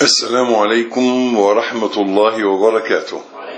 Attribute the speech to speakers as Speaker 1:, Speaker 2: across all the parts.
Speaker 1: السلام عليكم ورحمة الله وبركاته.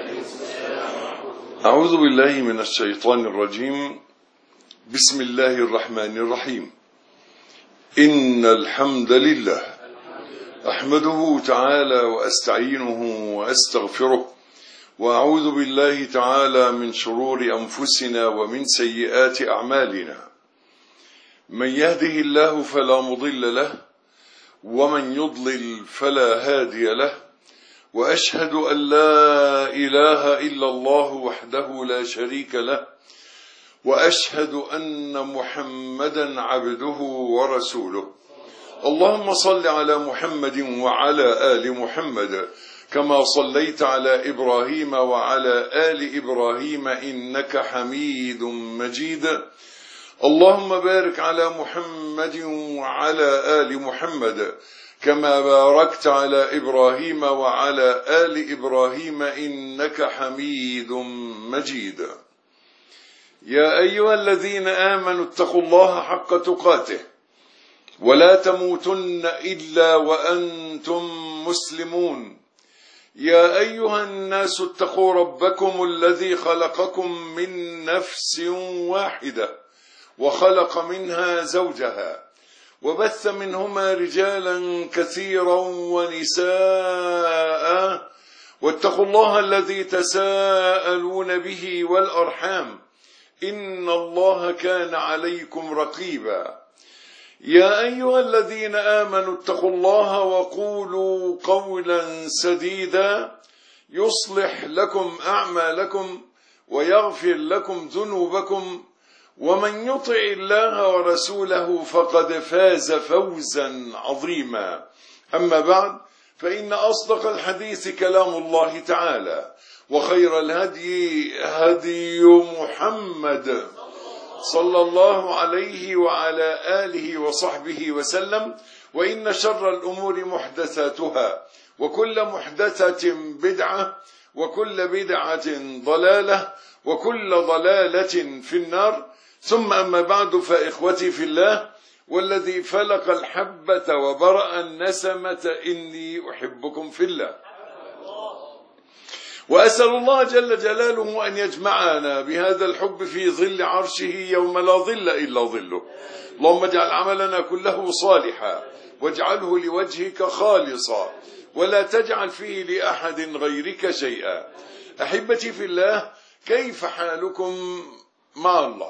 Speaker 1: أعوذ بالله من الشيطان الرجيم. بسم الله الرحمن الرحيم. إن الحمد لله أحمده تعالى وأستعينه وأستغفره، وأعوذ بالله تعالى من شرور أنفسنا ومن سيئات أعمالنا. من يهده الله فلا مضل له، ومن يضلل فلا هادي له، وأشهد أن لا إله إلا الله وحده لا شريك له، وأشهد أن محمدا عبده ورسوله. اللهم صل على محمد وعلى آل محمد كما صليت على إبراهيم وعلى آل إبراهيم إنك حميد مجيد. اللهم بارك على محمد وعلى آل محمد كما باركت على إبراهيم وعلى آل إبراهيم إنك حميد مجيد. يا أيها الذين آمنوا اتقوا الله حق تقاته ولا تموتن إلا وأنتم مسلمون. يا أيها الناس اتقوا ربكم الذي خلقكم من نفس واحدة وخلق منها زوجها، وبث منهما رجالا كثيرا ونساء، واتقوا الله الذي تساءلون به والأرحام إن الله كان عليكم رقيبا. يا أيها الذين آمنوا اتقوا الله وقولوا قولا سديدا يصلح لكم أعمالكم ويغفر لكم ذنوبكم، ومن يطع الله ورسوله فقد فاز فوزا عظيما. أما بعد، فإن أصدق الحديث كلام الله تعالى، وخير الهدي هدي محمد صلى الله عليه وعلى آله وصحبه وسلم، وإن شر الأمور محدثاتها، وكل محدثة بدعة، وكل بدعة ضلالة، وكل ضلالة في النار. ثم أما بعد، فإخوتي في الله، والذي فلق الحبة وبرأ النسمة إني أحبكم في الله، وأسأل الله جل جلاله أن يجمعنا بهذا الحب في ظل عرشه يوم لا ظل إلا ظله. اللهم اجعل عملنا كله صالحا، واجعله لوجهك خالصا، ولا تجعل فيه لأحد غيرك شيئا. أحبتي في الله، كيف حالكم مع الله؟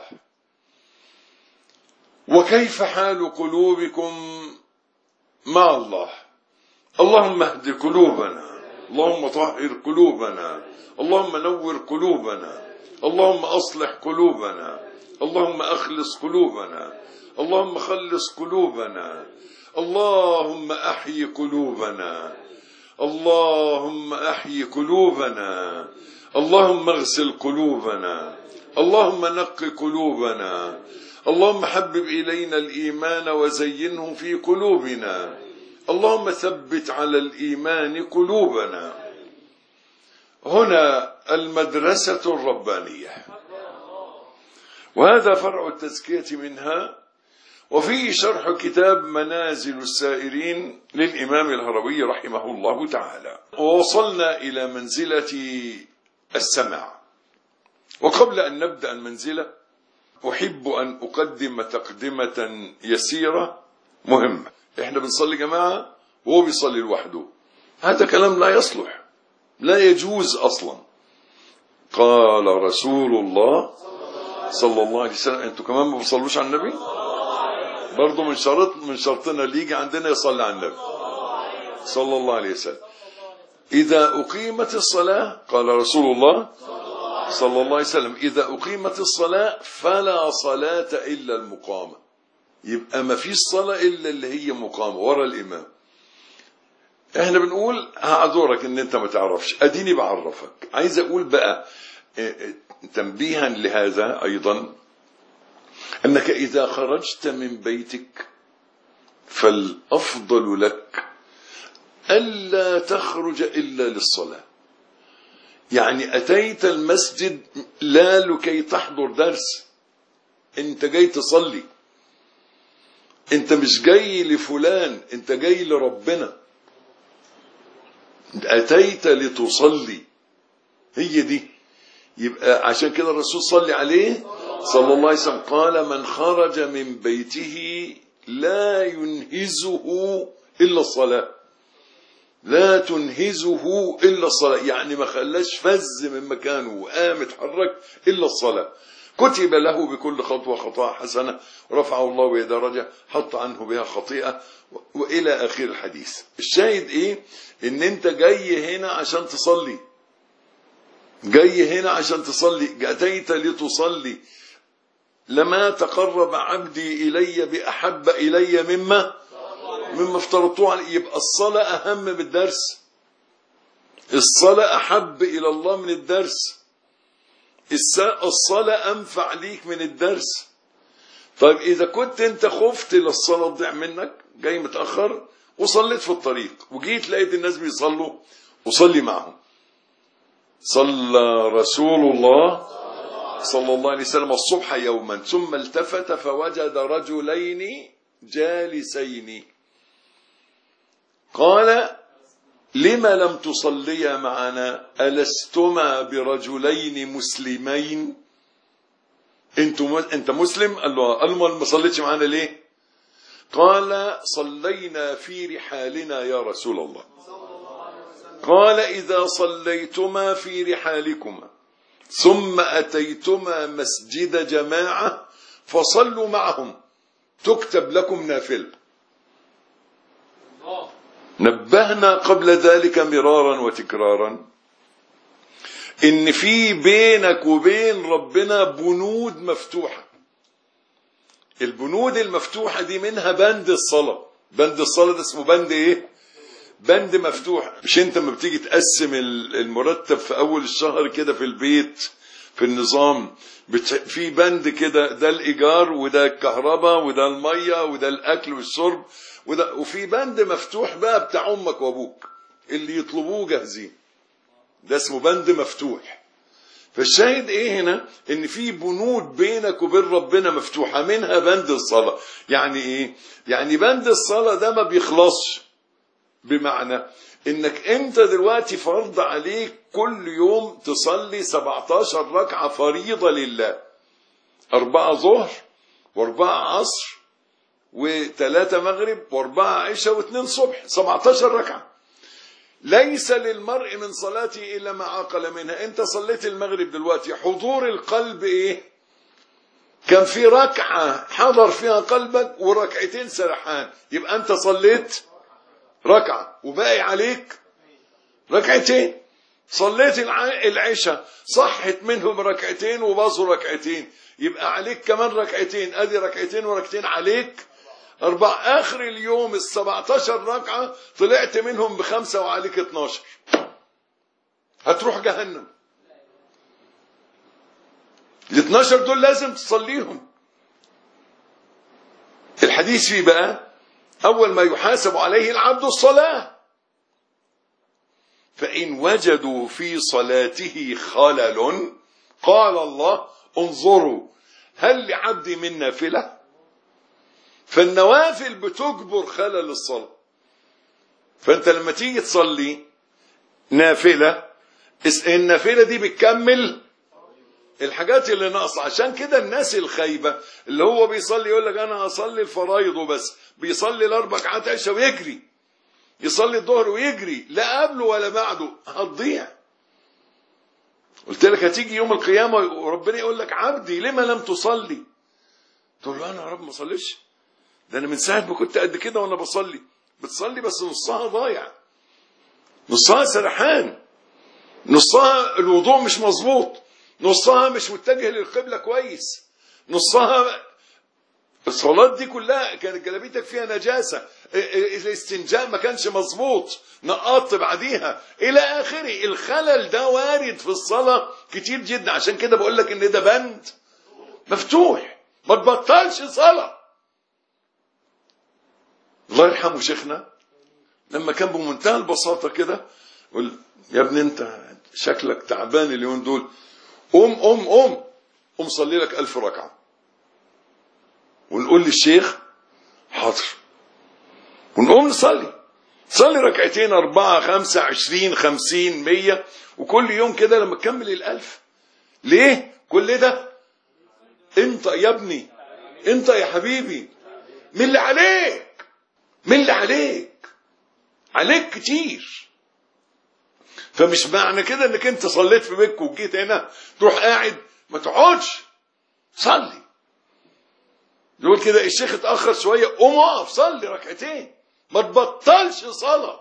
Speaker 1: وكيف حال قلوبكم مع الله؟ اللهم اهد قلوبنا، اللهم طهر قلوبنا، اللهم نور قلوبنا، اللهم أصلح قلوبنا، اللهم أخلص قلوبنا، اللهم خلص قلوبنا، اللهم أحيي قلوبنا، اللهم أحيي قلوبنا، اللهم اغسل قلوبنا، اللهم نق قلوبنا، اللهم حبب إلينا الإيمان وزينه في قلوبنا، اللهم ثبت على الإيمان قلوبنا. هنا المدرسة الربانية، وهذا فرع التزكية منها، وفيه شرح كتاب منازل السائرين للإمام الهروي رحمه الله تعالى. ووصلنا إلى منزلة السمع. وقبل أن نبدأ المنزلة، أحب أن أقدم تقدمة يسيرة مهمة. إحنا بنصلي جماعة وهو بيصلي لوحده، هذا كلام لا يصلح، لا يجوز أصلا. قال رسول الله صلى الله عليه وسلم، أنتوا كمان ما بتصلوش على النبي؟ برضو من شرطنا اللي يجي عندنا يصلي على النبي صلى الله عليه وسلم. إذا أقيمت الصلاة، قال رسول الله صلى الله عليه وسلم، إذا أقيمت الصلاة فلا صلاة إلا المقامة. يبقى ما فيش صلاة إلا اللي هي مقامة ورا الإمام. احنا بنقول هعذرك ان انت ما تعرفش، اديني بعرفك. عايز اقول بقى تنبيها لهذا ايضا، انك اذا خرجت من بيتك فالافضل لك الا تخرج الا للصلاة. يعني اتيت المسجد لا لكي تحضر درس، انت جاي تصلي، انت مش جاي لفلان، انت جاي لربنا. أتيت لتصلي، هي دي. يبقى عشان كده الرسول صلى عليه صلى الله عليه وسلم قال من خرج من بيته لا ينهزه إلا الصلاة، لا تنهزه إلا الصلاة، يعني ما خلاش فز من مكانه وقام اتحرك إلا الصلاة. كتب له بكل خطوة خطاء حسنة، رفعه الله بها درجة، حط عنه بها خطيئة، وإلى آخر الحديث. الشاهد إيه؟ إن أنت جاي هنا عشان تصلي، جاي هنا عشان تصلي، أتيت لتصلي. لما تقرب عبدي إلي بأحب إلي مما افترضته عليه. يبقى الصلاة أهم من الدرس، الصلاة أحب إلى الله من الدرس، الصلاة أنفع ليك من الدرس. طيب إذا كنت أنت خفت للصلاة تضيع منك، جاي متأخر وصليت في الطريق وجيت لقيت الناس بيصلوا وصلي معهم. صلى رسول الله صلى الله عليه وسلم الصبح يوما ثم التفت فوجد رجلين جالسين، قال لما لم تصليا معنا ألستما برجلين مسلمين؟ انت مسلم؟ قال له قال ما صليتش معنا ليه؟ قال صلينا في رحالنا يا رسول الله. قال إذا صليتما في رحالكما ثم أتيتما مسجد جماعة فصلوا معهم تكتب لكم نافلة. نبهنا قبل ذلك مرارا وتكرارا إن في بينك وبين ربنا بنود مفتوحة. البنود المفتوحة دي منها بند الصلاة. بند الصلاة ده اسمه بند إيه؟ بند مفتوح. مش انت ما بتيجي تقسم المرتب في اول الشهر كده في البيت في النظام في بند كده، ده الايجار وده الكهرباء وده الميه وده الاكل والشرب وفي بند مفتوح بقى بتاع امك وابوك اللي يطلبوه جاهزين، ده اسمه بند مفتوح. فالشاهد ايه هنا؟ ان في بنود بينك وبين ربنا مفتوحه، منها بند الصلاه. يعني ايه؟ يعني بند الصلاه ده ما بيخلصش، بمعنى انك انت دلوقتي فرض عليك كل يوم تصلي 17 ركعة فريضة لله، 4 ظهر و4 عصر و3 مغرب و4 عشاء و2 صبح، 17 ركعة. ليس للمرء من صلاته إلا ما عقل منها. انت صليت المغرب دلوقتي، حضور القلب ايه؟ كان في ركعة حضر فيها قلبك وركعتين سرحان، يبقى انت صليت ركعة وباقي عليك ركعتين. صليت العشاء صحت منهم ركعتين وباصوا ركعتين، يبقى عليك كمان ركعتين، ادي ركعتين وركعتين عليك 4. اخر اليوم 17 ركعة طلعت منهم ب5 وعليك 12، هتروح جهنم. ال12 دول لازم تصليهم. الحديث فيه بقى أول ما يحاسب عليه العبد الصلاة، فإن وجدوا في صلاته خلل قال الله انظروا هل لعبدي من نافلة؟ فالنوافل بتجبر خلل الصلاة. فأنت لما تيجي تصلي نافلة، النافلة دي بتكمل الحاجات اللي ناقصه. عشان كده الناس الخايبة اللي هو بيصلي يقول لك أنا هصلي الفرايض وبس، بيصلي ال4 ركعات عشاء ويجري، يصلي الظهر ويجري، لا قبله ولا بعده، هتضيع. قلت لك هتيجي يوم القيامة وربنا يقول لك عبدي لما لم تصلي؟ تقول له أنا يا رب ما صليش، ده أنا من ساعة ما كنت قد كده وأنا بصلي. بتصلي بس نصها ضايع، نصها سرحان، نصها الوضوء مش مظبوط، نصها مش متجه للقبلة كويس، نصها الصلاة دي كلها كانت جلابيتك فيها نجاسة، الاستنجاء ما كانش مظبوط، نقطت بعديها إلى آخره. الخلل ده وارد في الصلاة كتير جدا. عشان كده بقول لك إن ده بند مفتوح، ما تبطلش صلاة. الله يرحمه شيخنا لما كان بمنتهى البساطة كده يقول يا ابني أنت شكلك تعبان اليومين دول، قوم صلي لك 1000 ركعة. ونقول للشيخ حاضر، ونقوم نصلي. صلي ركعتين 4 5 20 50 100 وكل يوم كده لما تكمل 1000. ليه كل ده؟ انت يا ابني، انت يا حبيبي، من اللي عليك، من اللي عليك كتير. فمش معنى كده انك انت صليت في بيتك وجيت هنا تروح قاعد، ما تقعدش صلي. يقول كده الشيخ اتأخر شوية، قوم اقف صلي ركعتين، ما تبطلش صلاة.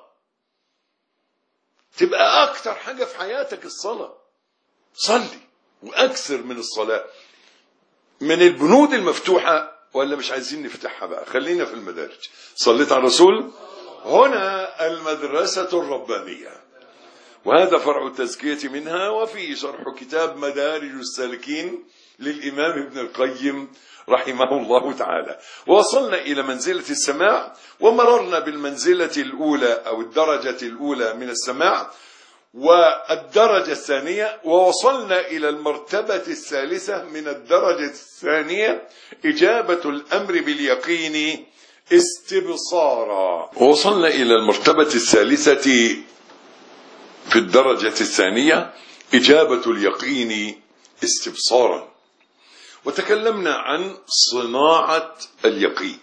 Speaker 1: تبقى اكتر حاجة في حياتك الصلاة. صلي واكثر من الصلاة. من البنود المفتوحة ولا مش عايزين نفتحها بقى؟ خلينا في المدارج. صليت على الرسول. هنا المدرسة الربانية، وهذا فرع التزكية منها، وفيه شرح كتاب مدارج السالكين للإمام ابن القيم رحمه الله تعالى. ووصلنا إلى منزلة السماع، ومررنا بالمنزلة الأولى أو الدرجة الأولى من السماع والدرجة الثانية، ووصلنا إلى المرتبة الثالثة من الدرجة الثانية، إجابة الأمر باليقين استبصارا. ووصلنا إلى المرتبة الثالثة في الدرجة الثانية، إجابة اليقين استبصارا. وتكلمنا عن صناعة اليقين.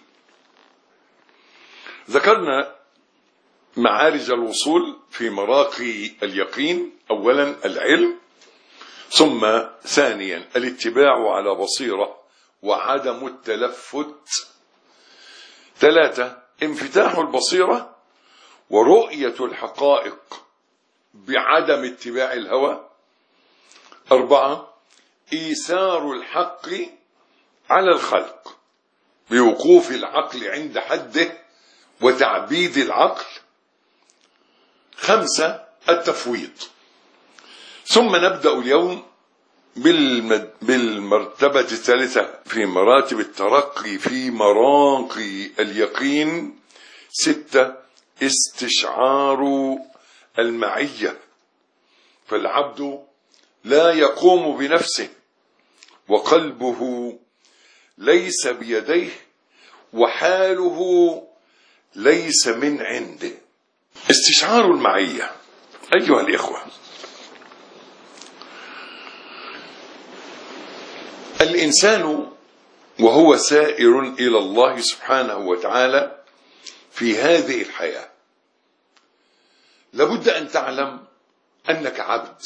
Speaker 1: ذكرنا معارج الوصول في مراقي اليقين. أولا العلم، ثم ثانيا الاتباع على بصيرة وعدم التلفت. 3 انفتاح البصيرة ورؤية الحقائق بعدم اتباع الهوى. 4 إيثار الحق على الخلق بوقوف العقل عند حده وتعبيد العقل. 5 التفويض. ثم نبدأ اليوم بالمرتبة الثالثة في مراتب الترقي في مراقي اليقين. 6 استشعار المعية، فالعبد لا يقوم بنفسه وقلبه ليس بيديه وحاله ليس من عنده. استشعار المعية أيها الإخوة، الإنسان وهو سائر إلى الله سبحانه وتعالى في هذه الحياة لابد أن تعلم أنك عبد،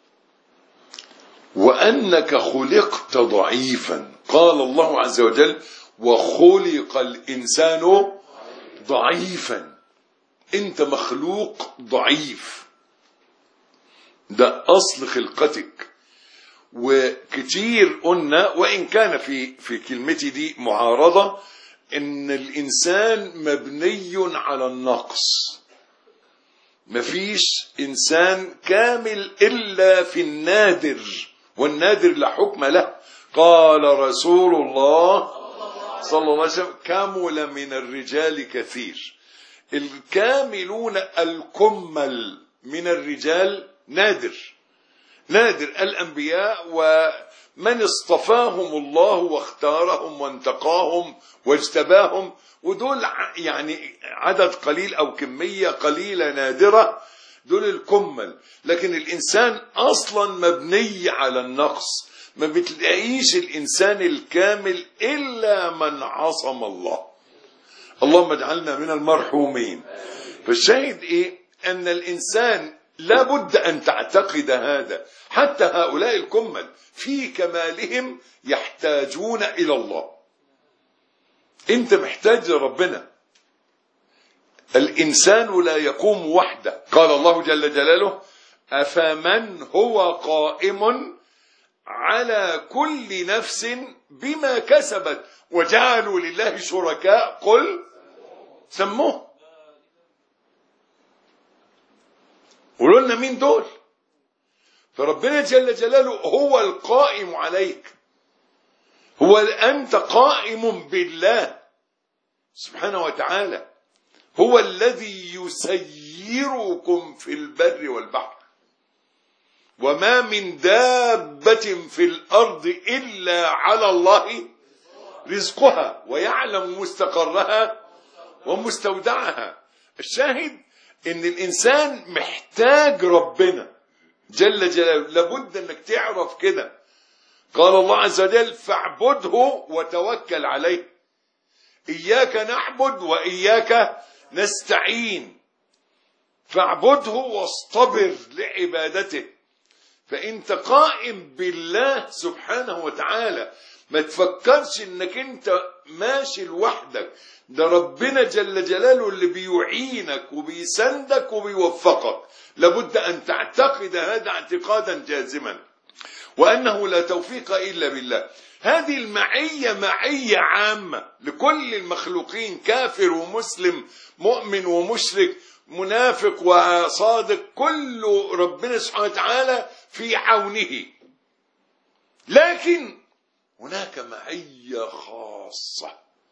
Speaker 1: وأنك خلقت ضعيفا. قال الله عز وجل: وخلق الإنسان ضعيفا. أنت مخلوق ضعيف، ده أصل خلقتك. وكتير قلنا، وإن كان في كلمتي دي معارضة، إن الإنسان مبني على النقص. مفيش إنسان كامل إلا في النادر، والنادر لا حكم له. قال رسول الله صلى الله عليه وسلم: كمل من الرجال كثير. الكاملون الكمل من الرجال نادر. الأنبياء ومن اصطفاهم الله واختارهم وانتقاهم واجتباهم، ودول يعني عدد قليل أو كمية قليلة نادرة، دول الكمل. لكن الإنسان أصلا مبني على النقص. ما بتلاقيش الإنسان الكامل إلا من عصم الله. اللهم اجعلنا من المرحومين. فالشاهد إيه؟ أن الإنسان لابد أن تعتقد هذا. حتى هؤلاء الكمل في كمالهم يحتاجون إلى الله. أنت محتاج لربنا. الإنسان لا يقوم وحده. قال الله جل جلاله: أفمن هو قائم على كل نفس بما كسبت وجعلوا لله شركاء قل سموه. قولوا لنا مين دول؟ فربنا جل جلاله هو القائم عليك. هو أنت قائم بالله سبحانه وتعالى. هو الذي يسيركم في البر والبحر، وما من دابة في الأرض إلا على الله رزقها ويعلم مستقرها ومستودعها. الشاهد ان الانسان محتاج ربنا جل جلاله، لابد انك تعرف كده. قال الله عز وجل فاعبده وتوكل عليه، إياك نعبد وإياك نستعين، فاعبده واصطبر لعبادته. فأنت قائم بالله سبحانه وتعالى، ما تفكرش انك انت ماشي لوحدك، ده ربنا جل جلاله اللي بيعينك وبيسندك وبيوفقك. لابد ان تعتقد هذا اعتقادا جازما، وانه لا توفيق الا بالله. هذه المعية معية عامة لكل المخلوقين، كافر ومسلم، مؤمن ومشرك، منافق وصادق، كل ربنا سبحانه وتعالى في عونه. لكن هناك معية خاصة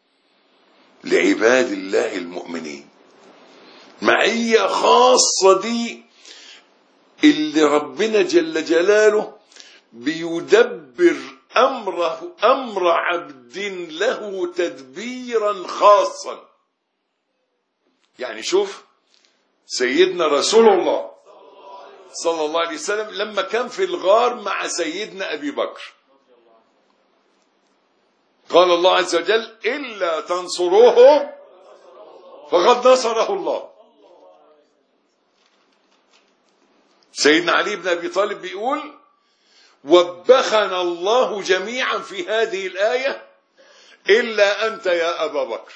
Speaker 1: لعباد الله المؤمنين، معية خاصة دي اللي ربنا جل جلاله بيدبر أمر عبد له تدبيرا خاصا. يعني شوف سيدنا رسول الله صلى الله عليه وسلم لما كان في الغار مع سيدنا أبي بكر، قال الله عز وجل إلا تنصروه فقد نصره الله. سيدنا علي بن أبي طالب بيقول وبخنا الله جميعا في هذه الآية إلا أنت يا أبا بكر،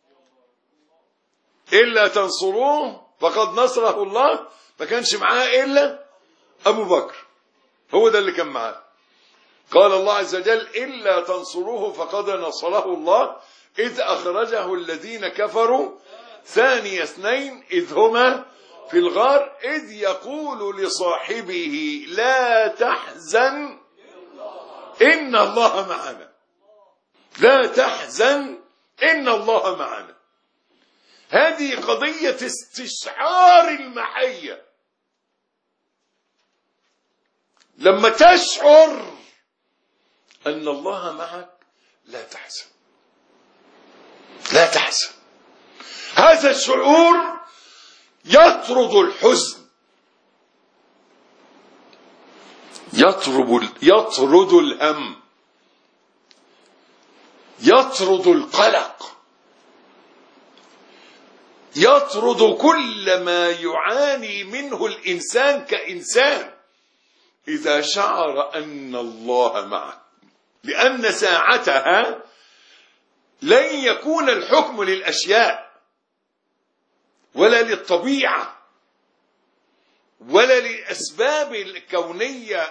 Speaker 1: إلا تنصروه فقد نصره الله. ما كانش معاه إلا أبو بكر، هو ده اللي كان معاه. قال الله عز وجل إلا تنصروه فقد نصره الله إذ أخرجه الذين كفروا ثاني اثنين إذ هما في الغار إذ يقول لصاحبه لا تحزن إن الله معنا، لا تحزن إن الله معنا. هذه قضية استشعار المعية. لما تشعر أن الله معك لا تحزن، لا تحزن. هذا الشعور يطرد الحزن، يطرد الهم، يطرد القلق، يطرد كل ما يعاني منه الإنسان كإنسان إذا شعر أن الله معه. لأن ساعتها لن يكون الحكم للأشياء ولا للطبيعة ولا للأسباب الكونية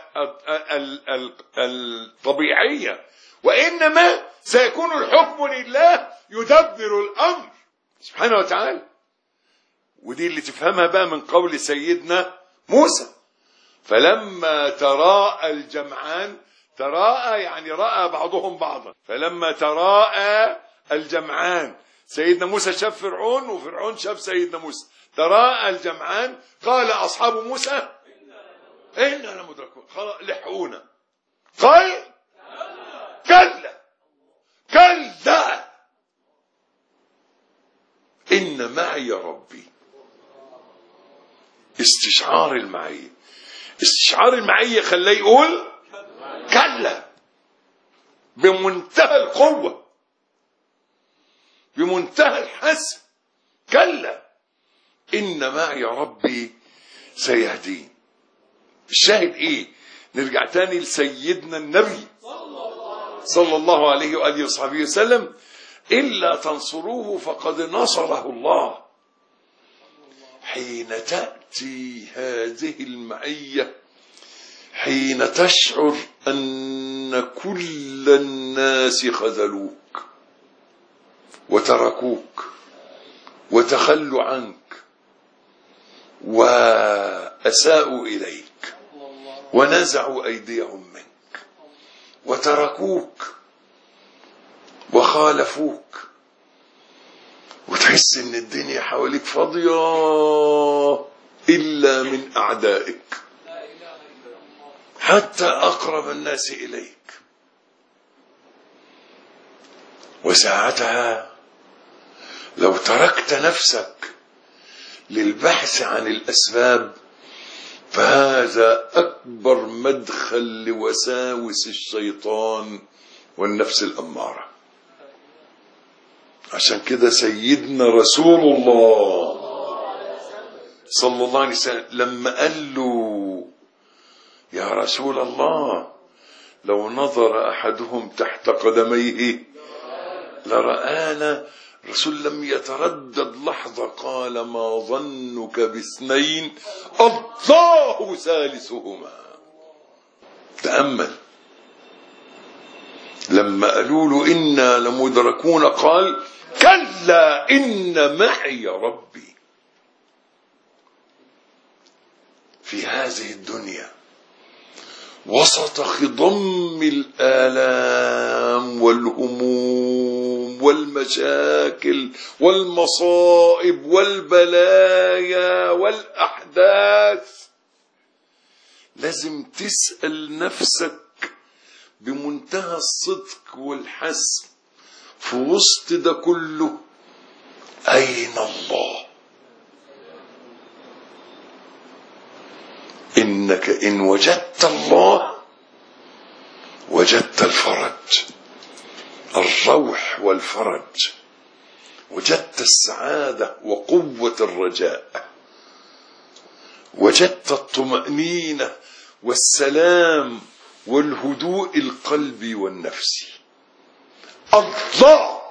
Speaker 1: الطبيعية، وإنما سيكون الحكم لله يدبر الأمر سبحانه وتعالى. ودي اللي تفهمها بقى من قول سيدنا موسى فلما تراءى الجمعان، تراءى يعني رأى بعضهم بعضا، فلما تراءى الجمعان سيدنا موسى شاف فرعون وفرعون شاف سيدنا موسى، تراءى الجمعان قال أصحاب موسى إنا لمدركون، خلاص لحقونا. قال كلا كلا إن معي ربي. استشعار المعية، استشعار المعية خلاه يقول كلا بمنتهى القوة بمنتهى الحسم، كلا إن معي ربي سيهدين. الشاهد إيه؟ نرجع تاني لسيدنا النبي صلى الله عليه وآله وصحبه وسلم إلا تنصروه فقد نصره الله. حين تأتي هذه المعية، حين تشعر أن كل الناس خذلوك وتركوك وتخلوا عنك وأساءوا إليك ونزعوا أيديهم منك وتركوك وخالفوك، وتحس ان الدنيا حواليك فاضية إلا من أعدائك حتى أقرب الناس إليك. وساعتها لو تركت نفسك للبحث عن الأسباب، فهذا أكبر مدخل لوساوس الشيطان والنفس الأمارة. عشان كده سيدنا رسول الله صلى الله عليه وسلم لما قال له يا رسول الله لو نظر أحدهم تحت قدميه لرآنا، الرسول لم يتردد لحظة، قال ما ظنك باثنين الله ثالثهما. تأمل لما قالوا له إنا لمدركون قال كلا إن معي ربي. في هذه الدنيا وسط خضم الآلام والهموم والمشاكل والمصائب والبلايا والأحداث، لازم تسأل نفسك بمنتهى الصدق والحسم في وسط ده كله أين الله؟ إنك إن وجدت الله وجدت الفرج، الروح والفرج، وجدت السعادة وقوة الرجاء، وجدت الطمأنينة والسلام والهدوء القلبي والنفسي. الله.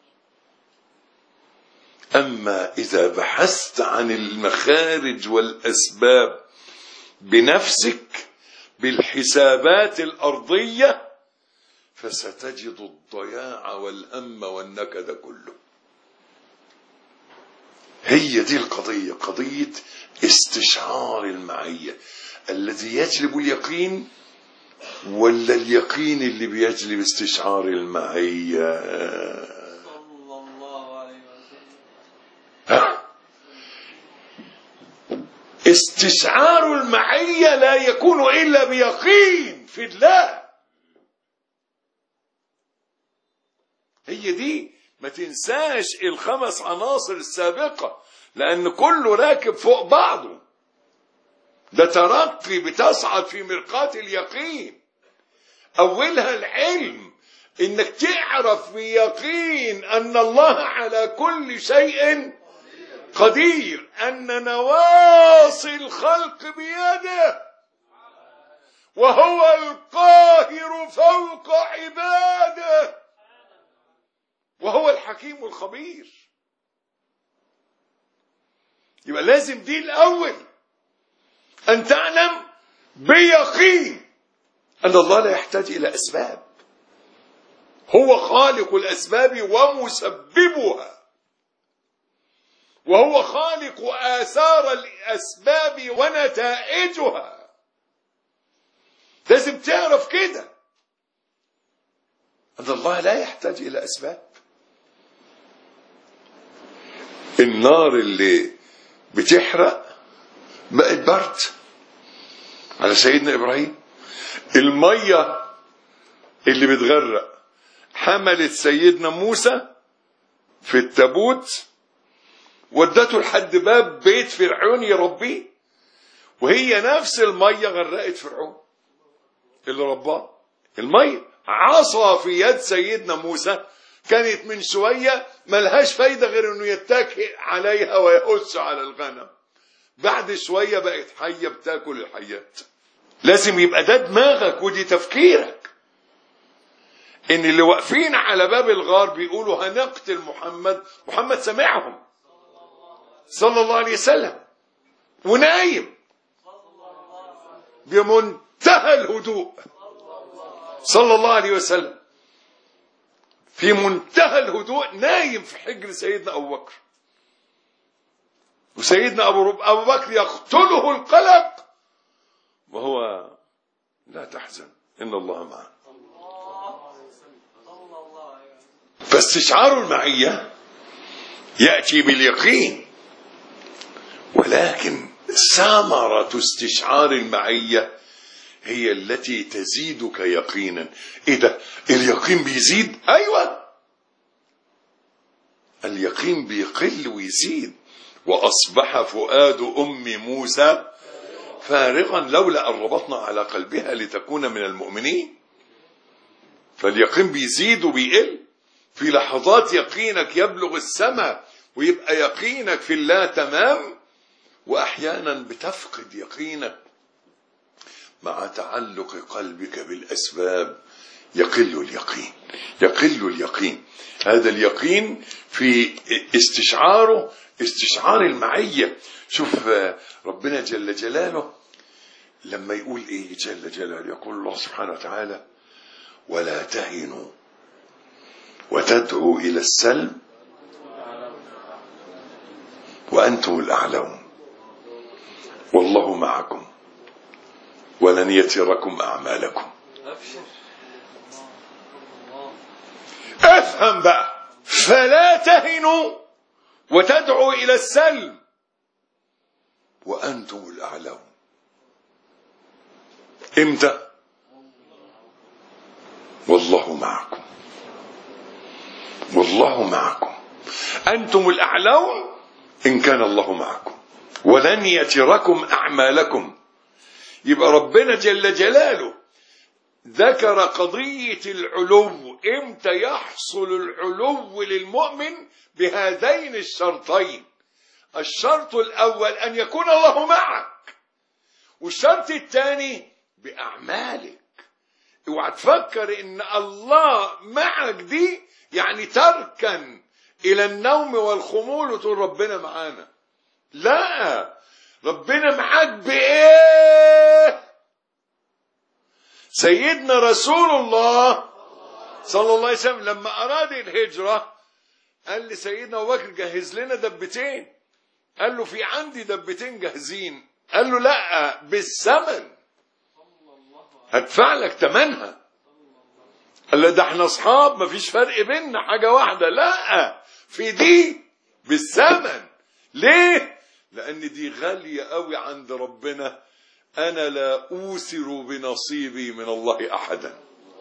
Speaker 1: أما إذا بحثت عن المخارج والأسباب بنفسك بالحسابات الأرضية فستجد الضياع والهم والنكد كله. هي دي القضية، قضية استشعار المعية. الذي يجلب اليقين ولا اليقين اللي بيجلب استشعار المعية؟ صلى الله عليه وسلم. استشعار المعية لا يكون إلا بيقين في الله. هي دي، ما تنساش الخمس عناصر السابقة، لأن كله راكب فوق بعضه. ده ترقي، بتصعد في مرقاة اليقين. أولها العلم، إنك تعرف بيقين أن الله على كل شيء قدير، أن نواصي الخلق بيده، وهو القاهر فوق عباده، وهو الحكيم الخبير. يبقى لازم دي الأول، أن تعلم بيقين أن الله لا يحتاج إلى أسباب، هو خالق الأسباب ومسببها، وهو خالق آثار الأسباب ونتائجها. لازم تعرف كده أن الله لا يحتاج إلى أسباب. النار اللي بتحرق بقت برد على سيدنا إبراهيم، المية اللي بتغرق حملت سيدنا موسى في التابوت ودته لحد باب بيت فرعون يربيه، وهي نفس المية غرقت فرعون اللي رباه. المية عصا في يد سيدنا موسى كانت من شوية ملهاش فايدة غير انه يتكئ عليها ويهش على الغنم، بعد شوية بقت حية بتاكل الحيات. لازم يبقى ده دماغك ودي تفكيرك، ان اللي واقفين على باب الغار بيقولوا هنقتل محمد، محمد سمعهم صلى الله عليه وسلم ونايم بمنتهى الهدوء صلى الله عليه وسلم، في منتهى الهدوء نايم في حجر سيدنا أبو بكر، وسيدنا أبو بكر يقتله القلق وهو لا تحزن إن الله معنا. فاستشعار المعية يأتي باليقين، ولكن ثمرة استشعار المعية هي التي تزيدك يقينا. ايه ده؟ اليقين بيزيد؟ ايوه، اليقين بيقل ويزيد. وأصبح فؤاد أم موسى فارغا لولا أن ربطنا على قلبها لتكون من المؤمنين. فاليقين بيزيد وبيقل. في لحظات يقينك يبلغ السماء ويبقى يقينك في الله تمام، وأحيانا بتفقد يقينك مع تعلق قلبك بالأسباب، يقل اليقين. هذا اليقين في استشعار المعية. شوف ربنا جل جلاله لما يقول ايه جل جلاله، يقول الله سبحانه وتعالى: ولا تهنوا وتدعوا إلى السلم وأنتم الأعلون والله معكم ولن يتركم أعمالكم. افهم بقى، فلا تهنوا وتدعوا إلى السلم وأنتم الأعلون. امتى؟ والله معكم، والله معكم. أنتم الأعلون إن كان الله معكم ولن يتركم أعمالكم. يبقى ربنا جل جلاله ذكر قضية العلو. امتى يحصل العلو للمؤمن؟ بهذين الشرطين. الشرط الأول أن يكون الله معك، والشرط الثاني بأعمالك. اوعى تفكر ان الله معك دي يعني تركن الى النوم والخمول وتقول ربنا معانا. لا، ربنا معاك بايه؟ سيدنا رسول الله صلى الله عليه وسلم لما اراد الهجرة قال لسيدنا ابو بكر جهز لنا دبتين. قال له في عندي دبتين جاهزين. قال له لا، بالثمن، هدفع لك ثمنها. قال له ده احنا اصحاب مفيش فرق بيننا، حاجة واحدة. لا، في دي بالثمن. ليه؟ لان دي غالية قوي عند ربنا. انا لا اوثر بنصيبي من الله احدا.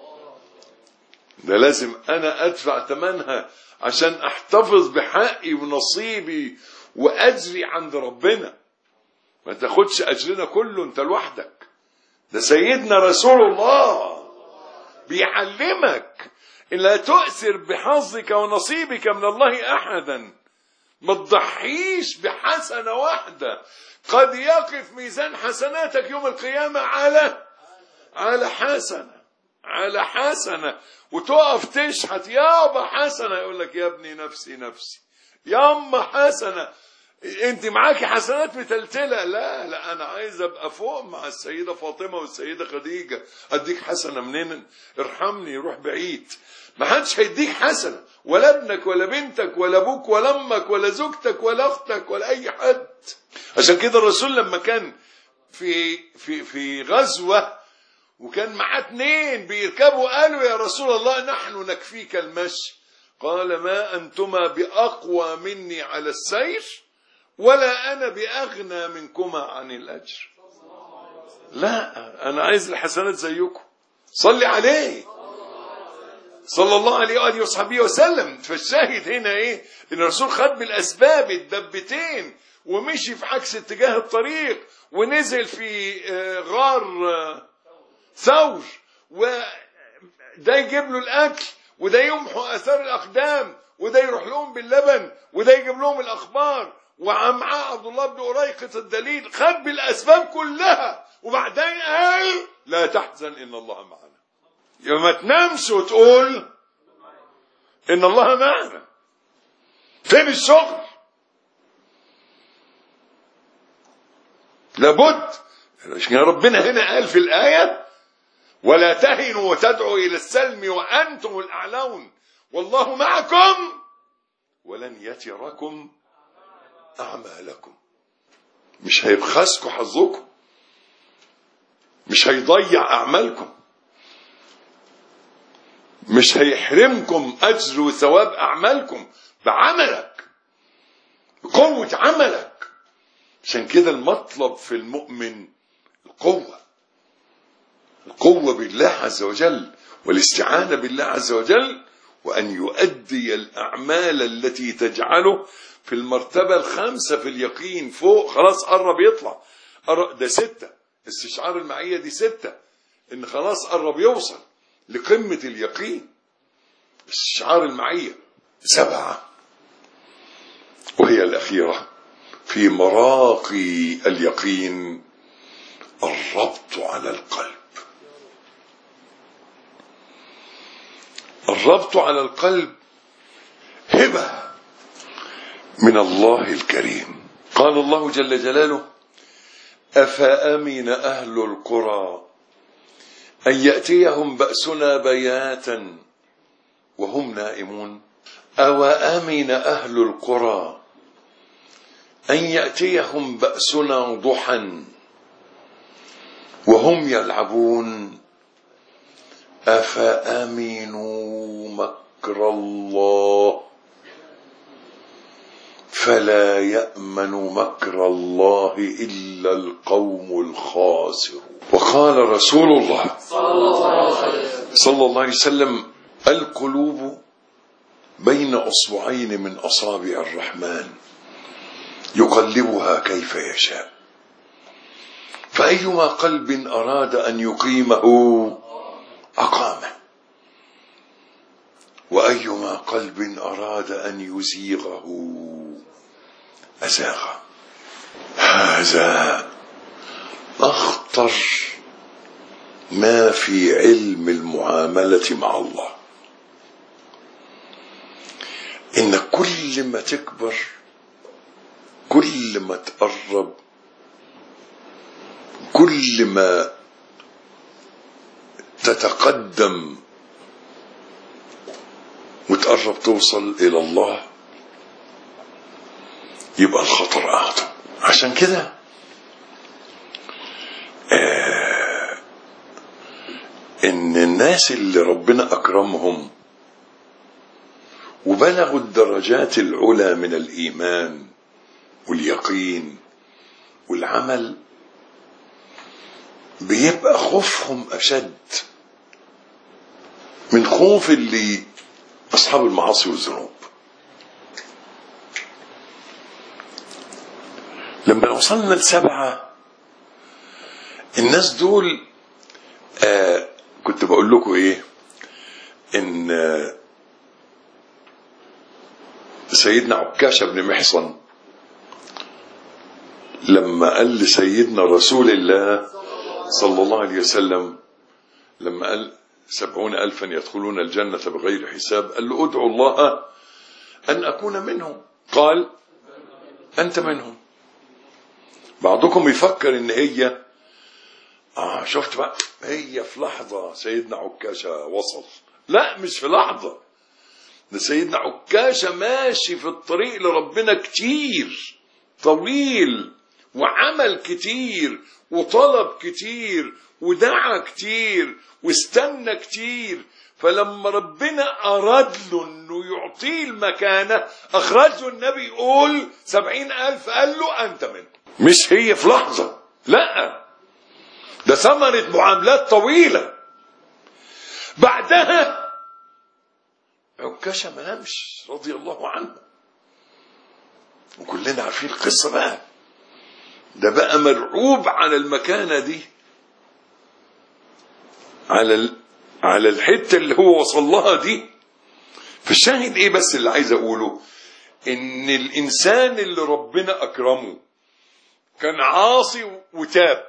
Speaker 1: ده لازم انا ادفع ثمنها عشان احتفظ بحقي ونصيبي واجري عند ربنا. ما تاخدش اجرنا كله انت لوحدك. ده سيدنا رسول الله بيعلمك ان لا تؤثر بحظك ونصيبك من الله احدا. ما تضحيش بحسنة واحدة. قد يقف ميزان حسناتك يوم القيامة على حسنة وتقف تشحت يابا حسنة. يقول لك يا ابني نفسي ياما حسنة. انت معاكي حسنات متلتلة. لا انا عايز ابقى فوق مع السيدة فاطمة والسيدة خديجة. اديك حسنة منين؟ ارحمني، روح بعيد. ما حدش هيديك حسنة، ولا ابنك ولا بنتك ولا ابوك ولا امك ولا زوجتك ولا اختك ولا اي حد. عشان كده الرسول لما كان في غزوة وكان معاه 2 بيركبوا قالوا يا رسول الله نحن نكفيك المشي. قال ما انتما باقوى مني على السير ولا أنا بأغنى منكما عن الأجر. لا، أنا عايز الحسنات زيكم. صلي عليه صلى الله عليه وآله وصحبه وسلم. فالشاهد هنا إيه؟ إن الرسول خد بالأسباب الدبتين ومشي في عكس اتجاه الطريق ونزل في غار ثور، وده يجيب له الأكل وده يمحو أثار الأقدام وده يروح لهم باللبن وده يجيب لهم الأخبار، ومعاه عبد الله بن أريقة الدليل. خد بالأسباب كلها وبعدين قال لا تحزن إن الله معنا. يوم ما تنامش وتقول إن الله معنا. فين الشغل؟ لابد. ربنا هنا قال في الآية ولا تهنوا وتدعوا إلى السلم وأنتم الأعلون والله معكم ولن يتركم أعمالكم. مش هيبخسكم حظكم، مش هيضيع أعمالكم، مش هيحرمكم أجر وثواب أعمالكم بعملك، بقوة عملك. عشان كده المطلب في المؤمن القوة بالله عز وجل والاستعانة بالله عز وجل وأن يؤدي الأعمال التي تجعله في المرتبة الخامسة في اليقين، فوق خلاص قرب يطلع. ده 6 استشعار المعية، دي 6 إن خلاص قرب يوصل لقمة اليقين. استشعار المعية 7، وهي الأخيرة في مراقي اليقين، الربط على القلب. الربط على القلب هبة من الله الكريم. قال الله جل جلاله: أفأمن أهل القرى أن يأتيهم بأسنا بياتا وهم نائمون. أوأمن أهل القرى أن يأتيهم بأسنا ضحى وهم يلعبون. أفأمنوا مكر الله فلا يأمن مكر الله إلا القوم الخاسرون. وقال رسول الله صلى الله عليه وسلم: القلوب بين أصبعين من أصابع الرحمن يقلبها كيف يشاء، فأيما قلب أراد أن يقيمه أقامه، وأيما قلب أراد أن يزيغه أزاغه. هذا أخطر ما في علم المعاملة مع الله، إن كل ما تكبر، كل ما تقرب، كل ما تتقدم وتقرب توصل إلى الله، يبقى الخطر أعظم. عشان كده إن الناس اللي ربنا أكرمهم وبلغوا الدرجات العلى من الإيمان واليقين والعمل، بيبقى خوفهم أشد من خوف اللي أصحاب المعاصي والذنوب. لما وصلنا ل7 الناس دول، كنت بقول لكم ايه، ان سيدنا عكاشة بن محصن لما قال لسيدنا رسول الله صلى الله عليه وسلم، لما قال 70,000 يدخلون الجنة بغير حساب، قال له: ادعو الله أن أكون منهم. قال: أنت منهم. بعضكم يفكر إن هي شفت بقى، هي في لحظة سيدنا عكاشة وصل. لا، مش في لحظة، ده سيدنا عكاشة ماشي في الطريق لربنا كتير، طويل، وعمل كتير، وطلب كتير، ودعا كتير، واستنى كتير. فلما ربنا أراد له أنه يعطيه المكانة، أخرجه النبي يقول 70,000، قال له: أنت منه. مش هي في لحظة، لا، ده ثمرة معاملات طويلة. بعدها عكاشة ما نامش رضي الله عنه، وكلنا عارفين القصة بقى. ده بقى مرعوب على المكانة دي، على الحتة اللي هو وصل لها دي. فالشاهد ايه بس اللي عايز اقوله، ان الانسان اللي ربنا اكرمه كان عاصي وتاب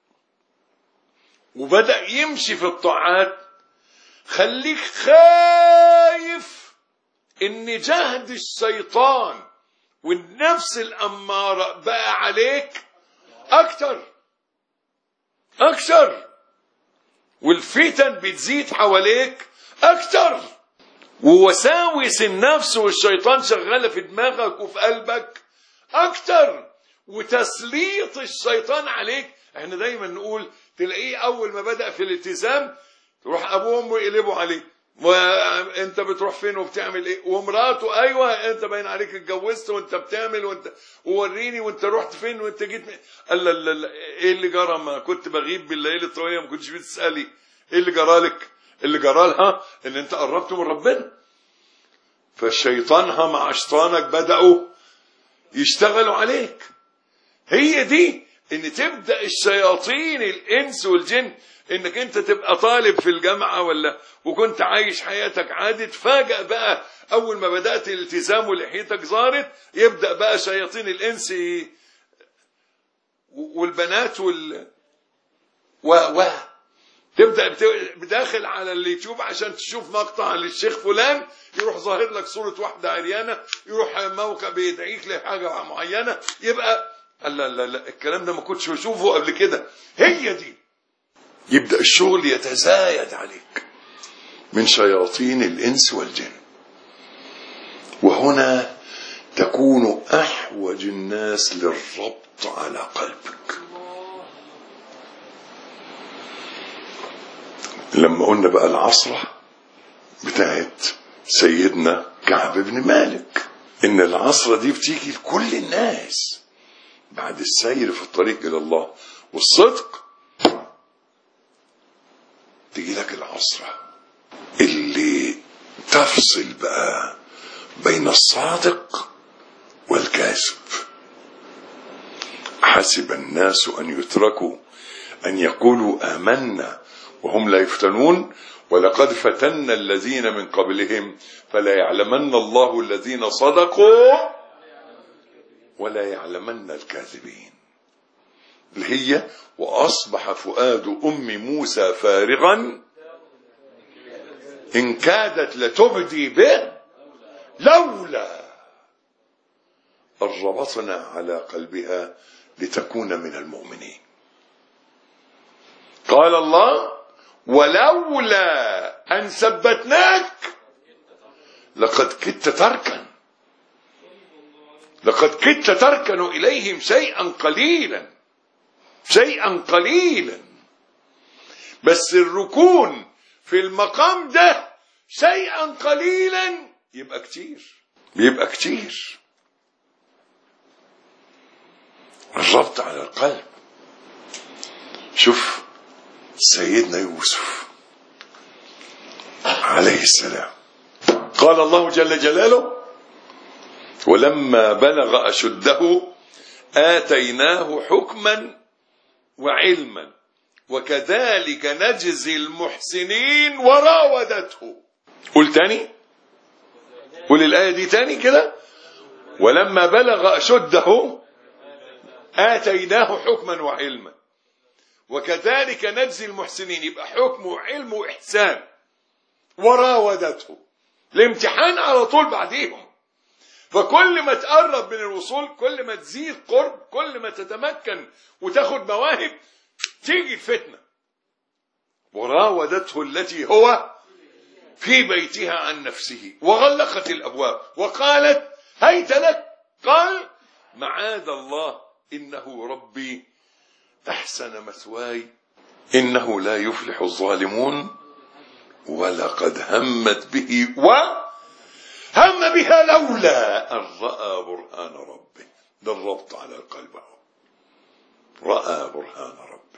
Speaker 1: وبدأ يمشي في الطاعات، خليك خايف ان جهد الشيطان والنفس الأمارة بقى عليك أكتر، والفتن بتزيد حواليك أكتر، ووساوس النفس والشيطان شغالة في دماغك وفي قلبك أكتر، وتسليط الشيطان عليك. احنا دايما نقول تلاقيه أول ما بدأ في الالتزام تروح أبوه وأمه يقلبوا عليه، وانت بتروح فين وبتعمل ايه، ومراته: ايوه انت باين عليك اتجوزت وانت بتعمل، وانت ووريني وانت رحت فين وانت جيت من... قال لا ايه اللي جرى؟ ما كنت بغيب بالليل الطويله، ما كنتش بتسالي ايه اللي جرالك؟ اللي جرالها ان انت قربت من ربنا، فالشيطان مع شيطانك بدأوا يشتغلوا عليك. هي دي ان تبدأ الشياطين الانس والجن، انك انت تبقى طالب في الجامعة وكنت عايش حياتك عادي، تفاجأ بقى اول ما بدأت الالتزام ولحيتك ظهرت، يبدأ بقى شياطين الانس والبنات تبدأ بداخل على اليوتيوب عشان تشوف مقطع للشيخ فلان، يروح ظاهر لك صورة واحدة عريانة، يروح موقع بيدعيك لحاجة معينة، يبقى لا الكلام ده ما كنتش بشوفه قبل كده. هي دي يبدأ الشغل يتزايد عليك من شياطين الإنس والجن. وهنا تكون أحوج الناس للربط على قلبك. لما قلنا بقى العصرة بتاعت سيدنا كعب بن مالك، إن العصرة دي بتيجي لكل الناس بعد السير في الطريق إلى الله والصدق، تيجي لك العصرة اللي تفصل بقى بين الصادق والكاذب. حسب الناس أن يتركوا أن يقولوا آمنا وهم لا يفتنون ولقد فتنا الذين من قبلهم فلا يعلمن الله الذين صدقوا ولا يعلمن الكاذبين. اللي هي وأصبح فؤاد أم موسى فارغا إن كادت لتبدي به لولا أن ربطنا على قلبها لتكون من المؤمنين. قال الله ولولا أن ثبتناك لقد كدت تركن إليهم شيئا قليلا. بس الركون في المقام ده شيئا قليلا يبقى كتير. الربط على القلب. شوف سيدنا يوسف عليه السلام، قال الله جل جلاله ولما بلغ أشده آتيناه حكما وعلما وكذلك نجزي المحسنين وراودته. قول تاني، قول الآية دي تاني كده. ولما بلغ أشده آتيناه حكما وعلما وكذلك نجزي المحسنين. يبقى حكم وعلم وإحسان. وراودته الامتحان على طول بعديهم. فكل ما تقرب من الوصول كل ما تزيد قرب، كل ما تتمكن وتاخد مواهب تيجي الفتنة. وراودته التي هو في بيتها عن نفسه وغلقت الأبواب وقالت هيت لك. قال معاذ الله إنه ربي أحسن مثواي إنه لا يفلح الظالمون ولقد همت به وهم بها لولا أن رأى برهان ربه. ده الربط على القلب. رأى برهان ربه.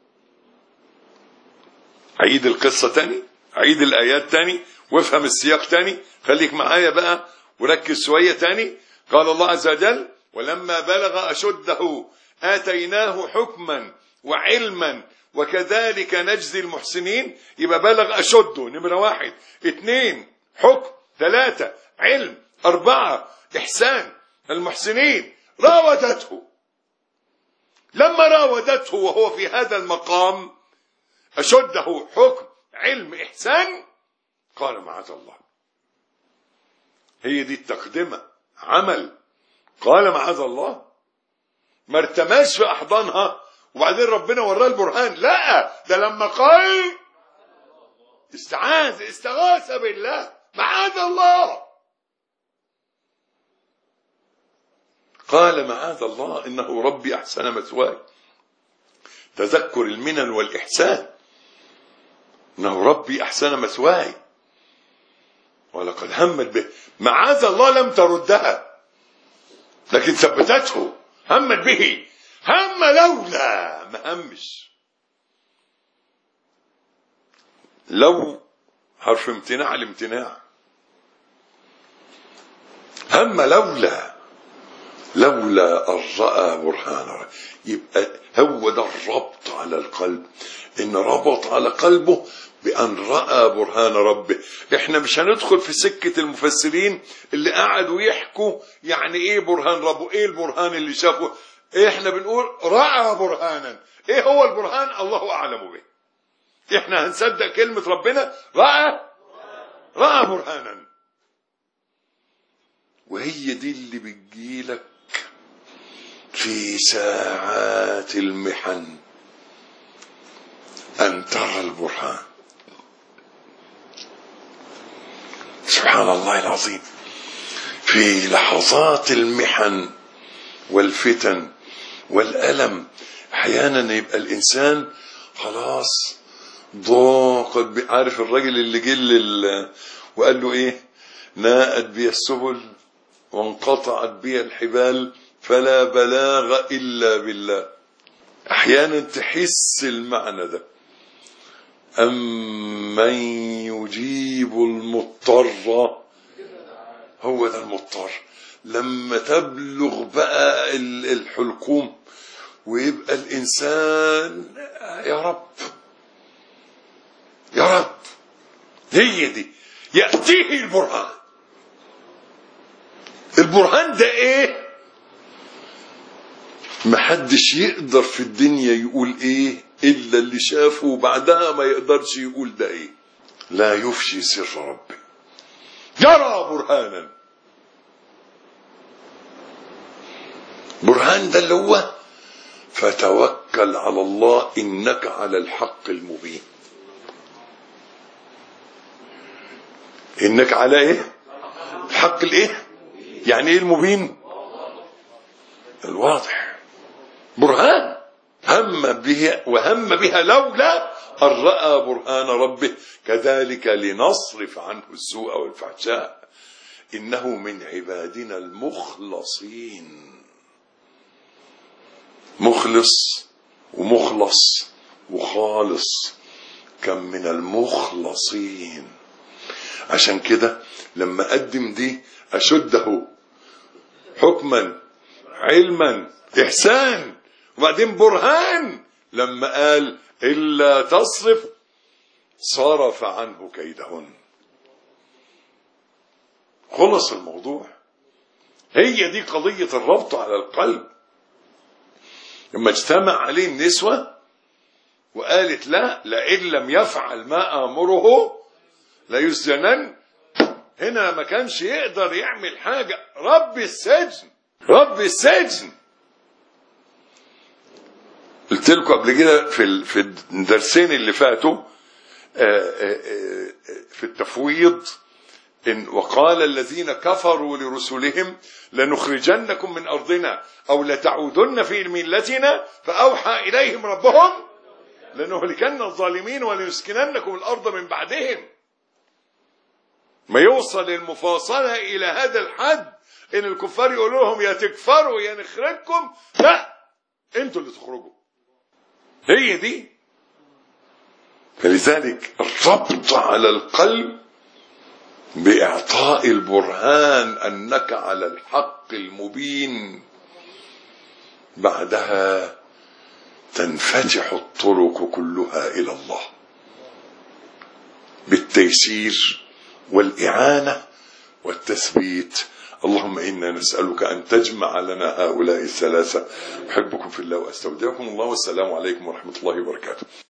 Speaker 1: عيد القصة تاني، عيد الآيات تاني، وافهم السياق تاني. خليك معايا بقى وركز شوية تاني. قال الله عز وجل ولما بلغ أشده آتيناه حكما وعلما وكذلك نجزي المحسنين. يبقى بلغ أشده نمرة 1، 2 حكم، 3 علم، 4 إحسان المحسنين. راودته. لما راودته وهو في هذا المقام أشده حكم علم إحسان قال معاذ الله. هي دي التقدمة عمل. قال معاذ الله. ما ارتماش في أحضانها وبعدين ربنا وراه البرهان. لا، ده لما قال استغاث بالله. معاذ الله. قال معاذ الله إنه ربي أحسن مثواي. تذكر المنن والإحسان. إنه ربي أحسن مثواي ولقد همت به. معاذ الله لم تردها لكن ثبتته. همت به. هم لولا ما همش. لو حرف امتناع الامتناع. هم لولا أن رأى برهان ربه. يبقى هو ده الربط على القلب، إن ربط على قلبه بأن رأى برهان ربه. احنا مش هندخل في سكة المفسرين اللي قعدوا يحكوا يعني ايه برهان ربه، ايه البرهان اللي شافه. احنا بنقول رأى برهانا. ايه هو البرهان؟ الله أعلم به. احنا هنصدق كلمة ربنا رأى برهانا. وهي دي اللي بتجيلك في ساعات المحن، أن ترى البرهان. سبحان الله العظيم. في لحظات المحن والفتن والألم أحيانا يبقى الإنسان خلاص ضاقت. عارف الرجل اللي جل وقال له إيه؟ ناءت بي السبل وانقطعت بي الحبال فلا بلاغ إلا بالله. أحيانا تحس المعنى ده. أمن يجيب المضطر، هو ده المضطر. لما تبلغ بقى الحلقوم ويبقى الإنسان يا رب يا رب، هي دي يأتيه البرهان. البرهان ده ايه؟ محدش يقدر في الدنيا يقول ايه الا اللي شافه، وبعدها ما يقدرش يقول ده ايه. لا يفشي سر ربي، يرى برهانا. برهان ده اللي هو فتوكل على الله انك على الحق المبين. انك على ايه؟ الحق الايه؟ يعني ايه المبين؟ الواضح. برهان هم بها لولا أن رأى برهان ربه. كذلك لنصرف عنه السوء والفحشاء إنه من عبادنا المخلصين. مخلص ومخلص وخالص، كم من المخلصين. عشان كده لما قدم دي أشده حكما علما إحسان، وبعدين برهان لما قال إلا تصرف صرف عنه كيدهن. خلص الموضوع. هي دي قضية الربط على القلب. لما اجتمع عليه النسوة وقالت لا لئن لم يفعل ما آمره لا يسجنن، هنا ما كانش يقدر يعمل حاجة. رب السجن. قلت لكم قبل كده في الدرسين اللي فاتوا في التفويض، إن وقال الذين كفروا لرسلهم لنخرجنكم من أرضنا أو لتعودن في ملتنا فأوحى إليهم ربهم لنهلكن الظالمين وليسكننكم الأرض من بعدهم. ما يوصل المفاصلة إلى هذا الحد إن الكفار يقولوا لهم يا تكفروا يا نخرجكم، لا أنتوا اللي تخرجوا. هي دي. فلذلك الربط على القلب بإعطاء البرهان أنك على الحق المبين، بعدها تنفتح الطرق كلها إلى الله بالتيسير والإعانة والتثبيت. اللهم إنا نسألك أن تجمع لنا هؤلاء الثلاثة. أحبكم في الله وأستودعكم الله، والسلام عليكم ورحمة الله وبركاته.